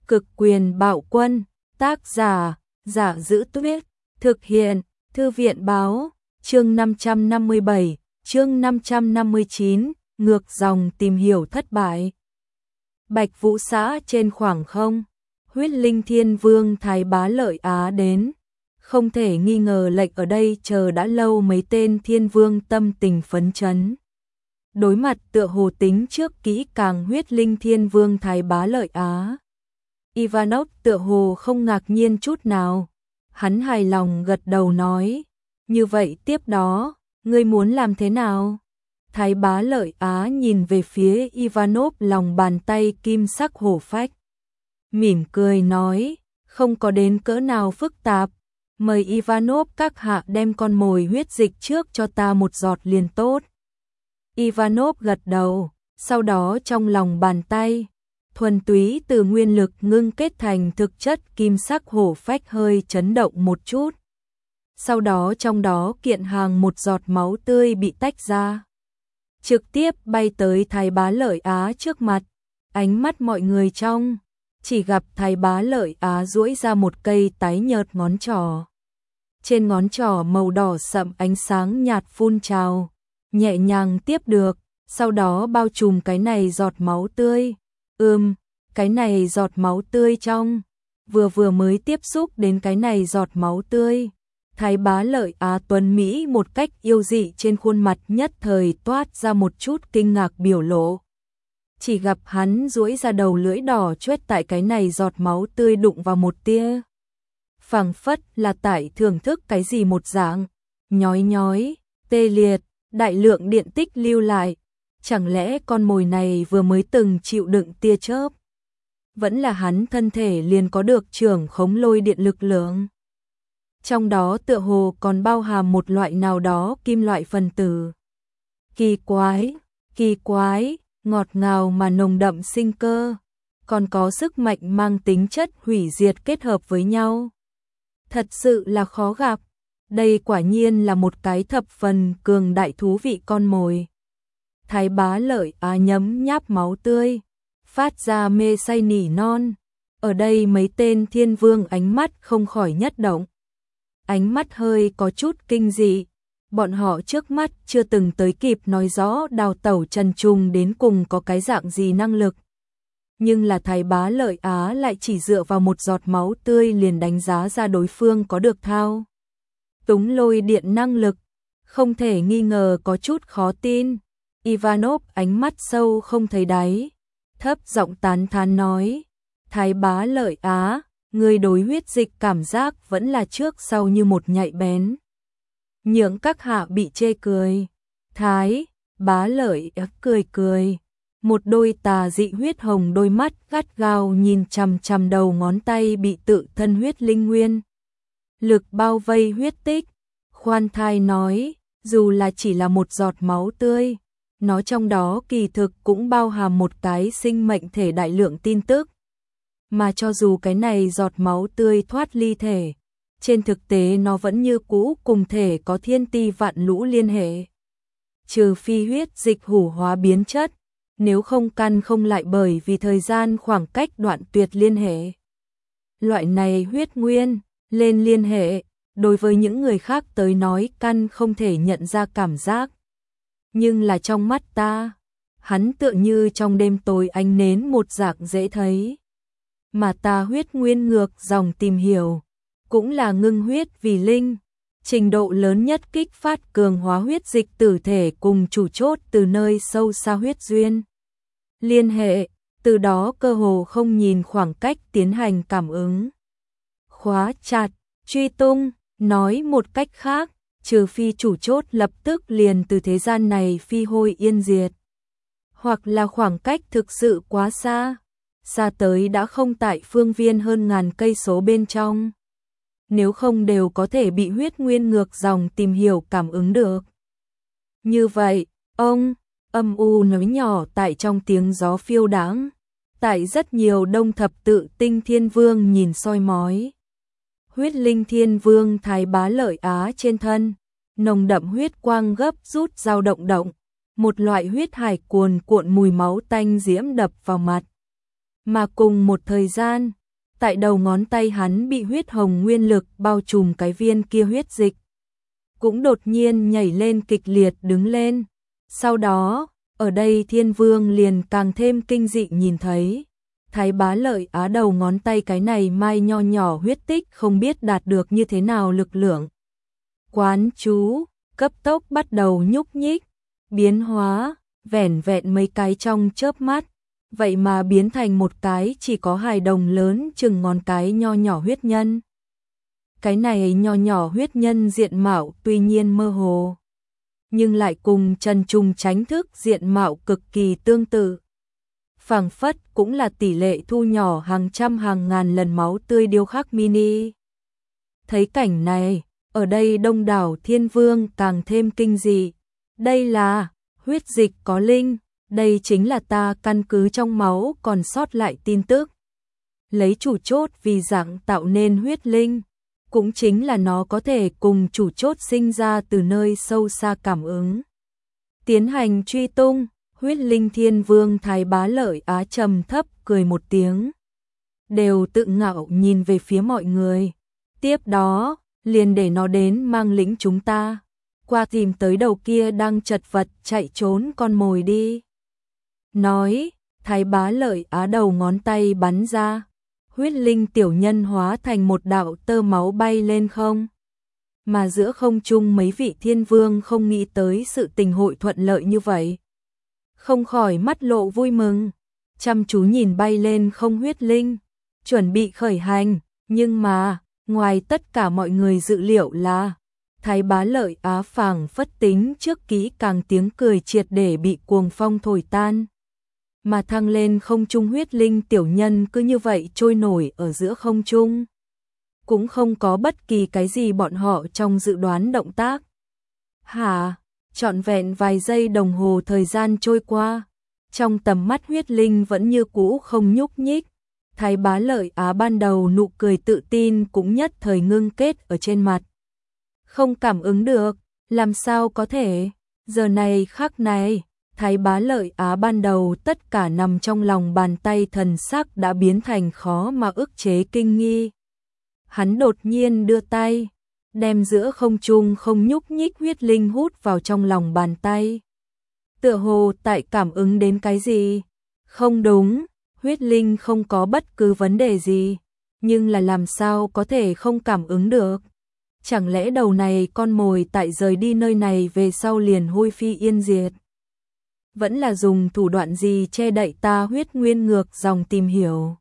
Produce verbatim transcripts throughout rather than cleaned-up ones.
Cực quyền bạo quân, tác giả, Giả Giữ Tuyết, thực hiện, Thư viện báo, chương năm trăm năm mươi bảy, chương năm trăm năm mươi chín, ngược dòng tìm hiểu thất bại. Bạch Vũ xã trên khoảng không, Huyết Linh Thiên Vương Thái Bá Lợi Á đến. Không thể nghi ngờ lệnh ở đây chờ đã lâu, mấy tên thiên vương tâm tình phấn chấn. Đối mặt tựa hồ tính trước kỹ càng Huyết Linh Thiên Vương Thái Bá Lợi Á, Ivanov tựa hồ không ngạc nhiên chút nào. Hắn hài lòng gật đầu nói, như vậy tiếp đó, ngươi muốn làm thế nào? Thái Bá Lợi Á nhìn về phía Ivanov, lòng bàn tay kim sắc hổ phách. Mỉm cười nói, không có đến cỡ nào phức tạp. Mời Ivanov các hạ đem con mồi huyết dịch trước cho ta một giọt liền tốt. Ivanov gật đầu, sau đó trong lòng bàn tay, thuần túy từ nguyên lực ngưng kết thành thực chất kim sắc hổ phách hơi chấn động một chút. Sau đó trong đó kiện hàng một giọt máu tươi bị tách ra, trực tiếp bay tới Thái Bá Lợi Á trước mặt. Ánh mắt mọi người trong, chỉ gặp Thái Bá Lợi Á duỗi ra một cây tái nhợt ngón trỏ. Trên ngón trỏ màu đỏ sậm ánh sáng nhạt phun trào, nhẹ nhàng tiếp được, sau đó bao trùm cái này giọt máu tươi. Ừm, cái này giọt máu tươi trong, vừa vừa mới tiếp xúc đến cái này giọt máu tươi. Thái Bá Lợi Á tuấn Mỹ một cách yêu dị trên khuôn mặt nhất thời toát ra một chút kinh ngạc biểu lộ. Chỉ gặp hắn duỗi ra đầu lưỡi đỏ chớt tại cái này giọt máu tươi đụng vào một tia. Phảng phất là tại thưởng thức cái gì một dạng, nhói nhói, tê liệt, đại lượng điện tích lưu lại. Chẳng lẽ con mồi này vừa mới từng chịu đựng tia chớp? Vẫn là hắn thân thể liền có được trưởng khống lôi điện lực lượng. Trong đó tựa hồ còn bao hàm một loại nào đó kim loại phân tử. Kỳ quái, kỳ quái, ngọt ngào mà nồng đậm sinh cơ, còn có sức mạnh mang tính chất hủy diệt kết hợp với nhau. Thật sự là khó gặp, đây quả nhiên là một cái thập phần cường đại thú vị con mồi. Thái Bá Lợi Á nhấm nháp máu tươi, phát ra mê say nỉ non. Ở đây mấy tên thiên vương ánh mắt không khỏi nhất động. Ánh mắt hơi có chút kinh dị, bọn họ trước mắt chưa từng tới kịp nói rõ đào tẩu Trần Trùng đến cùng có cái dạng gì năng lực. Nhưng là Thái Bá Lợi Á lại chỉ dựa vào một giọt máu tươi liền đánh giá ra đối phương có được thao túng lôi điện năng lực, không thể nghi ngờ có chút khó tin. Ivanov ánh mắt sâu không thấy đáy, thấp giọng tán thán nói, Thái Bá Lợi Á, người đối huyết dịch cảm giác vẫn là trước sau như một nhạy bén. Nhượng các hạ bị chê cười. Thái Bá Lợi Á cười cười, một đôi tà dị huyết hồng đôi mắt gắt gao nhìn chằm chằm đầu ngón tay bị tự thân huyết linh nguyên lực bao vây huyết tích, khoan thai nói, dù là chỉ là một giọt máu tươi, nó trong đó kỳ thực cũng bao hàm một cái sinh mệnh thể đại lượng tin tức. Mà cho dù cái này giọt máu tươi thoát ly thể, trên thực tế nó vẫn như cũ cùng thể có thiên ti vạn lũ liên hệ. Trừ phi huyết dịch hủ hóa biến chất, nếu không căn không lại bởi vì thời gian khoảng cách đoạn tuyệt liên hệ. Loại này huyết nguyên, lên liên hệ, đối với những người khác tới nói căn không thể nhận ra cảm giác. Nhưng là trong mắt ta, hắn tựa như trong đêm tối ánh nến một dạng dễ thấy. Mà ta huyết nguyên ngược dòng tìm hiểu, cũng là ngưng huyết vì linh, trình độ lớn nhất kích phát cường hóa huyết dịch tử thể cùng chủ chốt từ nơi sâu xa huyết duyên. Liên hệ, từ đó cơ hồ không nhìn khoảng cách tiến hành cảm ứng. Khóa chặt, truy tung, nói một cách khác, trừ phi chủ chốt lập tức liền từ thế gian này phi hôi yên diệt. Hoặc là khoảng cách thực sự quá xa, xa tới đã không tại phương viên hơn ngàn cây số bên trong. Nếu không đều có thể bị huyết nguyên ngược dòng tìm hiểu cảm ứng được. Như vậy, ông, âm u nói nhỏ tại trong tiếng gió phiêu đãng, tại rất nhiều đông thập tự tinh thiên vương nhìn soi mói. Huyết Linh Thiên Vương Thái Bá Lợi Á trên thân, nồng đậm huyết quang gấp rút dao động động, một loại huyết hải cuồn cuộn mùi máu tanh diễm đập vào mặt. Mà cùng một thời gian, tại đầu ngón tay hắn bị huyết hồng nguyên lực bao trùm cái viên kia huyết dịch, cũng đột nhiên nhảy lên kịch liệt đứng lên. Sau đó, ở đây Thiên Vương liền càng thêm kinh dị nhìn thấy, Thái Bá Lợi Á đầu ngón tay cái này mai nho nhỏ huyết tích không biết đạt được như thế nào lực lượng. Quán chú, cấp tốc bắt đầu nhúc nhích, biến hóa, vẻn vẹn mấy cái trong chớp mắt, vậy mà biến thành một cái chỉ có hài đồng lớn chừng ngón cái nho nhỏ huyết nhân. Cái này nho nhỏ huyết nhân diện mạo tuy nhiên mơ hồ, nhưng lại cùng Trần Trùng Tránh thức diện mạo cực kỳ tương tự. Phảng phất cũng là tỷ lệ thu nhỏ hàng trăm hàng ngàn lần máu tươi điêu khắc mini. Thấy cảnh này, ở đây đông đảo Thiên Vương càng thêm kinh dị. Đây là huyết dịch có linh, đây chính là ta căn cứ trong máu còn sót lại tin tức. Lấy chủ chốt vì dạng tạo nên huyết linh, cũng chính là nó có thể cùng chủ chốt sinh ra từ nơi sâu xa cảm ứng. Tiến hành truy tung, huyết linh Thiên Vương Thái Bá Lợi Á trầm thấp cười một tiếng. Đều tự ngạo nhìn về phía mọi người. Tiếp đó, liền để nó đến mang lĩnh chúng ta qua tìm tới đầu kia đang chật vật chạy trốn con mồi đi. Nói, Thái Bá Lợi Á đầu ngón tay bắn ra, huyết linh tiểu nhân hóa thành một đạo tơ máu bay lên không. Mà giữa không trung mấy vị Thiên Vương không nghĩ tới sự tình hội thuận lợi như vậy, không khỏi mắt lộ vui mừng, chăm chú nhìn bay lên không huyết linh, chuẩn bị khởi hành. Nhưng mà ngoài tất cả mọi người dự liệu là Thái Bá Lợi Á phảng phất tính trước kỹ càng tiếng cười triệt để bị cuồng phong thổi tan. Mà thăng lên không trung huyết linh tiểu nhân cứ như vậy trôi nổi ở giữa không trung. Cũng không có bất kỳ cái gì bọn họ trong dự đoán động tác. Hả? Trọn vẹn vài giây đồng hồ thời gian trôi qua, trong tầm mắt huyết linh vẫn như cũ không nhúc nhích. Thái Bá Lợi Á ban đầu nụ cười tự tin cũng nhất thời ngưng kết ở trên mặt. Không cảm ứng được, làm sao có thể? Giờ này khắc này, Thái Bá Lợi Á ban đầu tất cả nằm trong lòng bàn tay thần sắc đã biến thành khó mà ức chế kinh nghi. Hắn đột nhiên đưa tay, đem giữa không trung không nhúc nhích huyết linh hút vào trong lòng bàn tay. Tựa hồ tại cảm ứng đến cái gì? Không đúng, huyết linh không có bất cứ vấn đề gì, nhưng là làm sao có thể không cảm ứng được? Chẳng lẽ đầu này con mồi tại rời đi nơi này về sau liền hôi phi yên diệt? Vẫn là dùng thủ đoạn gì che đậy ta huyết nguyên ngược dòng tìm hiểu?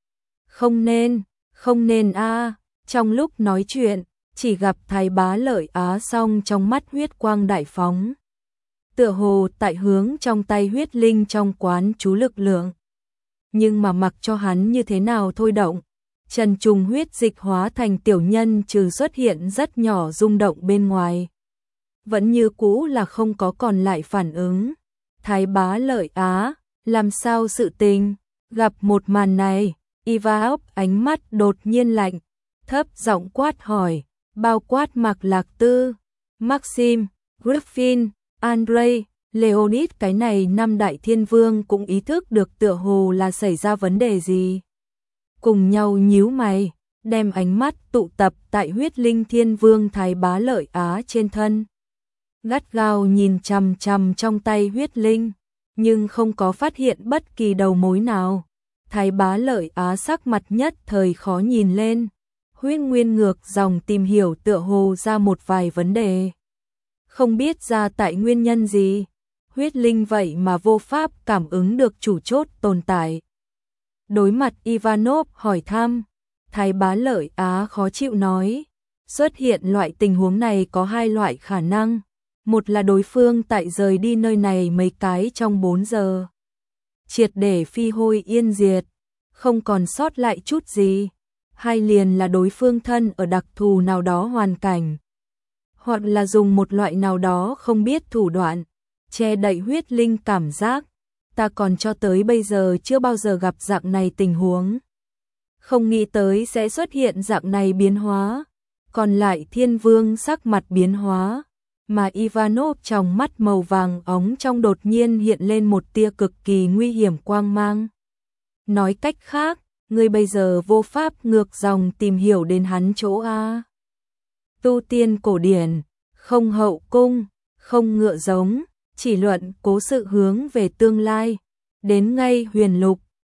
Không nên, không nên a. Trong lúc nói chuyện, chỉ gặp Thái Bá Lợi Á xong trong mắt huyết quang đại phóng. Tựa hồ tại hướng trong tay huyết linh trong quán chú lực lượng. Nhưng mà mặc cho hắn như thế nào thôi động, Trần Trùng huyết dịch hóa thành tiểu nhân trừ xuất hiện rất nhỏ rung động bên ngoài, vẫn như cũ là không có còn lại phản ứng. Thái Bá Lợi Á, làm sao sự tình? Gặp một màn này, Ivaop ánh mắt đột nhiên lạnh, thấp giọng quát hỏi, bao quát Mạc Lạc Tư, Maxim, Griffin, Andrei, Leonid cái này năm đại thiên vương cũng ý thức được tựa hồ là xảy ra vấn đề gì. Cùng nhau nhíu mày, đem ánh mắt tụ tập tại huyết linh thiên vương Thái Bá Lợi Á trên thân. Gắt gao nhìn chằm chằm trong tay huyết linh, nhưng không có phát hiện bất kỳ đầu mối nào. Thái Bá Lợi Á sắc mặt nhất thời khó nhìn lên. Huyết nguyên ngược dòng tìm hiểu tựa hồ ra một vài vấn đề. Không biết ra tại nguyên nhân gì, huyết linh vậy mà vô pháp cảm ứng được chủ chốt tồn tại. Đối mặt Ivanov hỏi thăm, Thái Bá Lợi Á khó chịu nói, xuất hiện loại tình huống này có hai loại khả năng. Một là đối phương tại rời đi nơi này mấy cái trong bốn giờ, triệt để phi hôi yên diệt, không còn sót lại chút gì. Hai liền là đối phương thân ở đặc thù nào đó hoàn cảnh, hoặc là dùng một loại nào đó không biết thủ đoạn, che đậy huyết linh cảm giác. Ta còn cho tới bây giờ chưa bao giờ gặp dạng này tình huống. Không nghĩ tới sẽ xuất hiện dạng này biến hóa. Còn lại thiên vương sắc mặt biến hóa, mà Ivanov trong mắt màu vàng óng trong đột nhiên hiện lên một tia cực kỳ nguy hiểm quang mang. Nói cách khác, ngươi bây giờ vô pháp ngược dòng tìm hiểu đến hắn chỗ a. Tu tiên cổ điển, không hậu cung, không ngựa giống, chỉ luận cố sự hướng về tương lai. Đến ngay huyền lục,